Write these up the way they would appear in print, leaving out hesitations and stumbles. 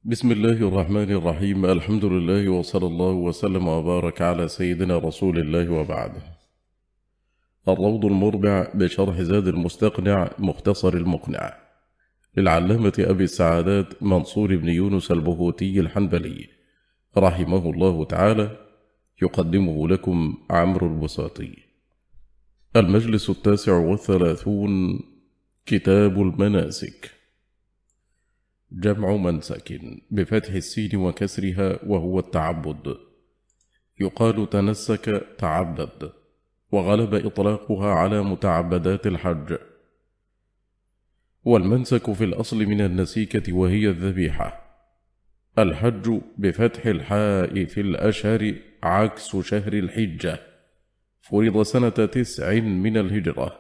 بسم الله الرحمن الرحيم. الحمد لله وصلى الله وسلم وبارك على سيدنا رسول الله وبعد. الروض المربع بشرح زاد المستقنع مختصر المقنع للعلامة أبي السعادات منصور بن يونس البهوتي الحنبلي رحمه الله تعالى، يقدمه لكم عمرو البساطي. المجلس 39، كتاب المناسك. جمع منسك بفتح السين وكسرها، وهو التعبد. يقال تنسك تعبد، وغلب إطلاقها على متعبدات الحج. والمنسك في الأصل من النسيكة، وهي الذبيحة. الحج بفتح الحاء في الأشهر عكس شهر الحجة، فرض سنة 9 من الهجرة،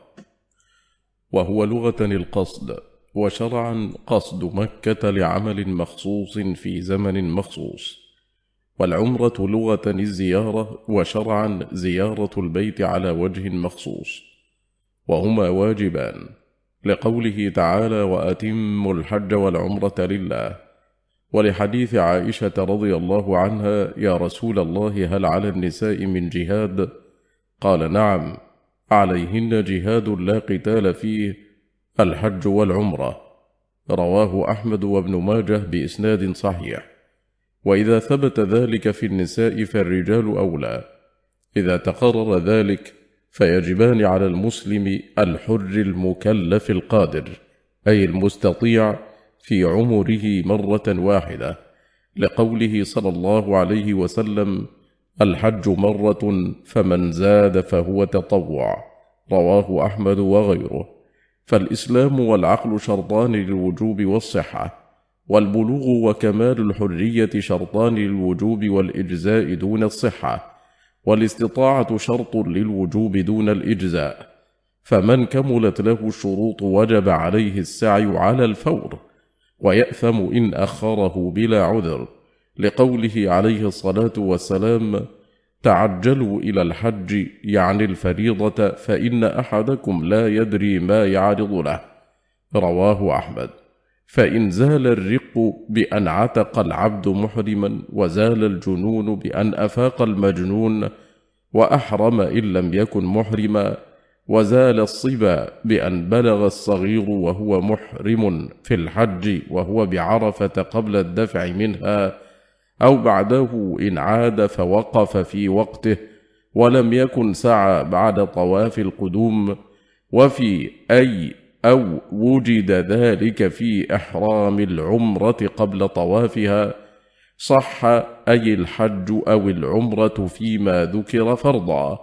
وهو لغة القصد، وشرعا قصد مكة لعمل مخصوص في زمن مخصوص. والعمرة لغة الزيارة، وشرعا زيارة البيت على وجه مخصوص، وهما واجبان، لقوله تعالى: وأتموا الحج والعمرة لله. ولحديث عائشة رضي الله عنها: يا رسول الله، هل على النساء من جهاد؟ قال: نعم، عليهن جهاد لا قتال فيه، الحج والعمرة. رواه أحمد وابن ماجه بإسناد صحيح. وإذا ثبت ذلك في النساء فالرجال أولى. إذا تقرر ذلك فيجبان على المسلم الحر المكلف القادر، أي المستطيع، في عمره مرة واحدة، لقوله صلى الله عليه وسلم: الحج مرة، فمن زاد فهو تطوع. رواه أحمد وغيره. فالإسلام والعقل شرطان للوجوب والصحة، والبلوغ وكمال الحرية شرطان للوجوب والإجزاء دون الصحة، والاستطاعة شرط للوجوب دون الإجزاء. فمن كملت له الشروط وجب عليه السعي على الفور، ويأثم إن أخره بلا عذر، لقوله عليه الصلاة والسلام: تعجلوا إلى الحج، يعني الفريضة، فإن أحدكم لا يدري ما يعرض له. رواه أحمد. فإن زال الرق بأن عتق العبد محرما، وزال الجنون بأن أفاق المجنون وأحرم إن لم يكن محرما، وزال الصبا بأن بلغ الصغير وهو محرم في الحج وهو بعرفة قبل الدفع منها، أو بعده إن عاد فوقف في وقته ولم يكن سعى بعد طواف القدوم، وفي أو وجد ذلك في إحرام العمرة قبل طوافها، صح أي الحج أو العمرة فيما ذكر فرضا،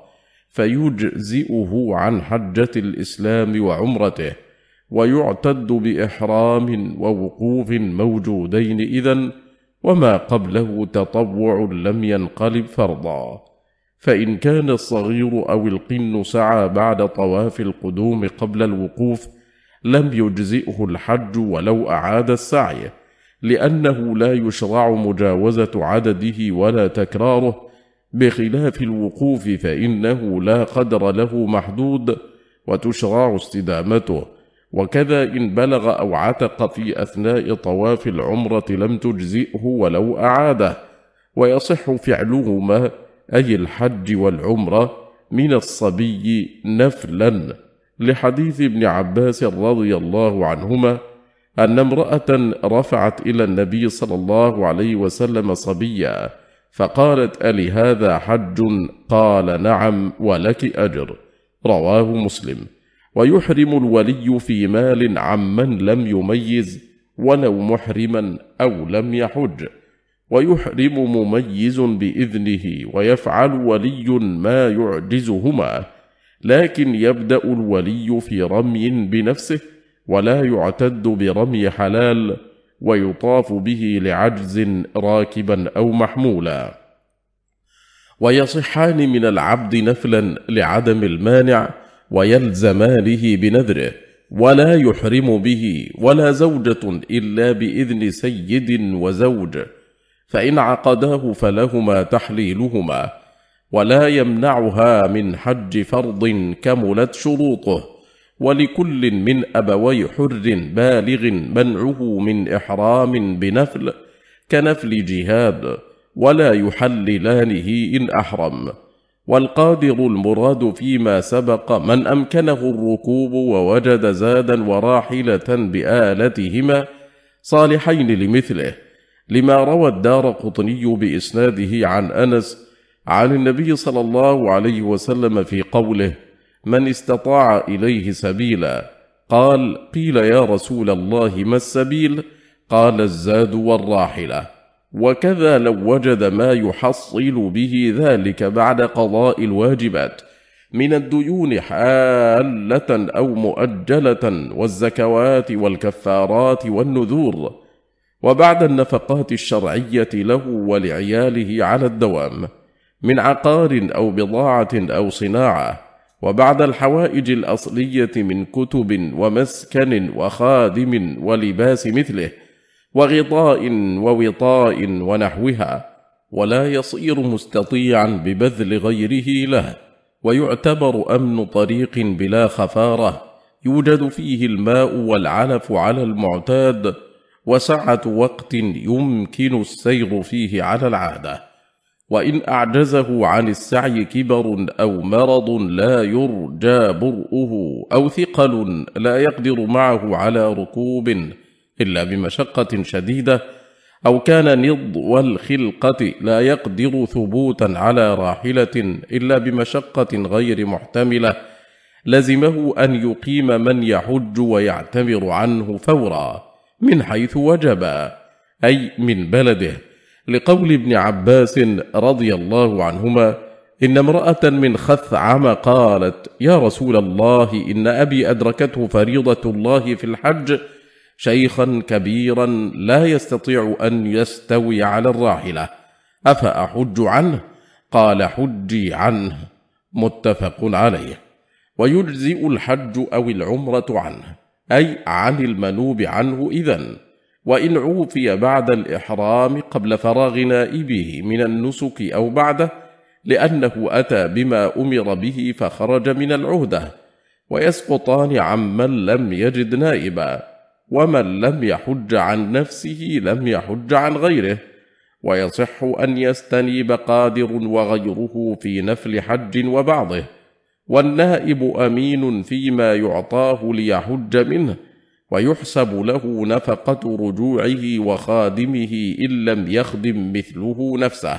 فيجزئه عن حجة الإسلام وعمرته، ويعتد بإحرام ووقوف موجودين إذن، وما قبله تطوع لم ينقلب فرضا. فإن كان الصغير أو القن سعى بعد طواف القدوم قبل الوقوف لم يجزئه الحج ولو أعاد السعي، لأنه لا يشرع مجاوزة عدده ولا تكراره، بخلاف الوقوف فإنه لا قدر له محدود وتشرع استدامته. وكذا إن بلغ أو عتق في أثناء طواف العمرة لم تجزئه ولو أعاده، ويصح فعلهما، أي الحج والعمرة، من الصبي نفلا، لحديث ابن عباس رضي الله عنهما أن امرأة رفعت إلى النبي صلى الله عليه وسلم صبيا، فقالت: ألي هذا حج؟ قال: نعم، ولك أجر. رواه مسلم. ويحرم الولي في مال عمن لم يميز ولو محرما أو لم يحج، ويحرم مميز بإذنه، ويفعل ولي ما يعجزهما، لكن يبدأ الولي في رمي بنفسه، ولا يعتد برمي حلال، ويطاف به لعجز راكبا أو محمولا. ويصحان من العبد نفلا لعدم المانع، ويلزمانه بنذره، ولا يحرم به ولا زوجة إلا بإذن سيد وزوج، فإن عقداه فلهما تحليلهما، ولا يمنعها من حج فرض كملت شروطه. ولكل من أبوي حر بالغ منعه من إحرام بنفل، كنفل جهاد، ولا يحللانه إن أحرم. والقادر المراد فيما سبق من أمكنه الركوب ووجد زادا وراحلة بآلتهما صالحين لمثله، لما روى الدارقطني بإسناده عن أنس عن النبي صلى الله عليه وسلم في قوله: من استطاع إليه سبيلا. قال: قيل يا رسول الله ما السبيل؟ قال: الزاد والراحلة. وكذا لو وجد ما يحصل به ذلك بعد قضاء الواجبات من الديون حالة أو مؤجلة، والزكوات والكفارات والنذور، وبعد النفقات الشرعية له ولعياله على الدوام من عقار أو بضاعة أو صناعة، وبعد الحوائج الأصلية من كتب ومسكن وخادم ولباس مثله وغطاء ووطاء ونحوها، ولا يصير مستطيعا ببذل غيره له. ويعتبر أمن طريق بلا خفارة يوجد فيه الماء والعلف على المعتاد، وسعة وقت يمكن السير فيه على العادة. وإن أعجزه عن السعي كبر أو مرض لا يرجى برؤه أو ثقل لا يقدر معه على ركوب إلا بمشقة شديدة، أو كان نضو الخلقة لا يقدر ثبوتا على راحلة إلا بمشقة غير محتملة، لزمه أن يقيم من يحج ويعتمر عنه فورا من حيث وجب، أي من بلده، لقول ابن عباس رضي الله عنهما: إن امرأة من خثعم قالت: يا رسول الله، إن أبي أدركته فريضة الله في الحج شيخا كبيرا لا يستطيع أن يستوي على الراحلة، أفأحج عنه؟ قال: حجي عنه. متفق عليه. ويجزئ الحج أو العمرة عنه، أي عن المنوب عنه إذن، وإن عوفي بعد الإحرام قبل فراغ نائبه من النسك أو بعده، لأنه أتى بما أمر به فخرج من العهدة، ويسقطان عمن لم يجد نائبا، ومن لم يحج عن نفسه لم يحج عن غيره. ويصح أن يستنيب قادر وغيره في نفل حج وبعضه، والنائب أمين فيما يعطاه ليحج منه، ويحسب له نفقة رجوعه وخادمه إن لم يخدم مثله نفسه.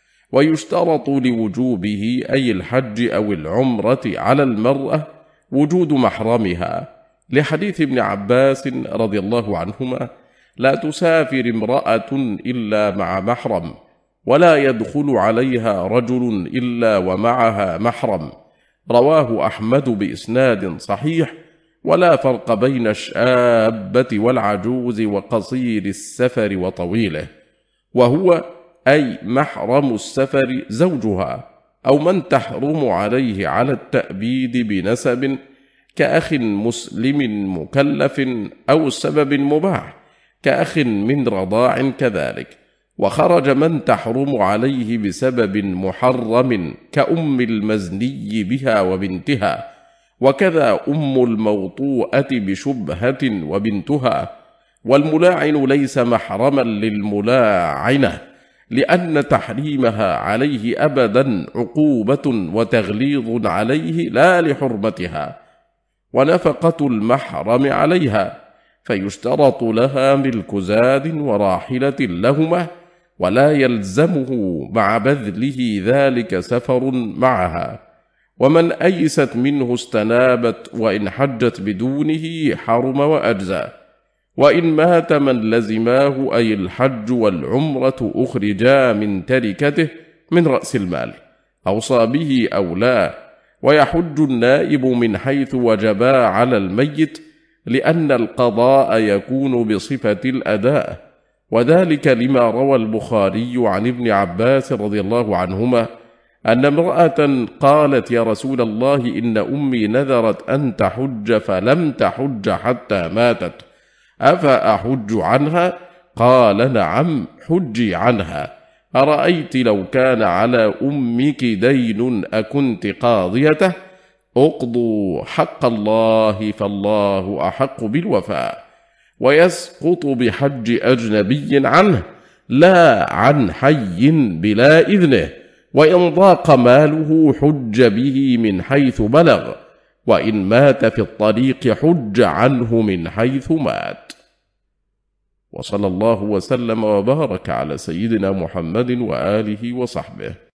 ويشترط لوجوبه أي الحج أو العمرة على المرأة وجود محرمها، لحديث ابن عباس رضي الله عنهما: لا تسافر امرأة إلا مع محرم، ولا يدخل عليها رجل إلا ومعها محرم. رواه أحمد بإسناد صحيح. ولا فرق بين الشابة والعجوز وقصير السفر وطويله، وهو أي محرم السفر زوجها، أو من تحرم عليه على التأبيد بنسب كأخ مسلم مكلف، أو سبب مباح كأخ من رضاع كذلك. وخرج من تحرم عليه بسبب محرم كأم المزني بها وبنتها، وكذا أم الموطوءة بشبهة وبنتها. والملاعن ليس محرما للملاعنة، لأن تحريمها عليه أبدا عقوبة وتغليظ عليه لا لحرمتها. ونفقة المحرم عليها، فيشترط لها ملك زاد وراحلة لهما، ولا يلزمه مع بذله ذلك سفر معها. ومن أيست منه استنابت، وإن حجت بدونه حرم وأجزى. وإن مات من لزماه أي الحج والعمرة أخرجا من تركته من رأس المال، أوصى به أو لا. ويحج النائب من حيث وجبا على الميت، لأن القضاء يكون بصفة الأداء، وذلك لما روى البخاري عن ابن عباس رضي الله عنهما أن امرأة قالت: يا رسول الله، إن أمي نذرت أن تحج فلم تحج حتى ماتت، أفأحج عنها؟ قال: نعم، حجي عنها. أرأيت لو كان على أمك دين أكنت قاضيته؟ اقضوا حق الله فالله أحق بالوفاء. ويسقط بحج أجنبي عنه، لا عن حي بلا إذنه، وإن ضاق ماله حج به من حيث بلغ، وإن مات في الطريق حج عنه من حيث مات. وصلى الله وسلم وبارك على سيدنا محمد وآله وصحبه.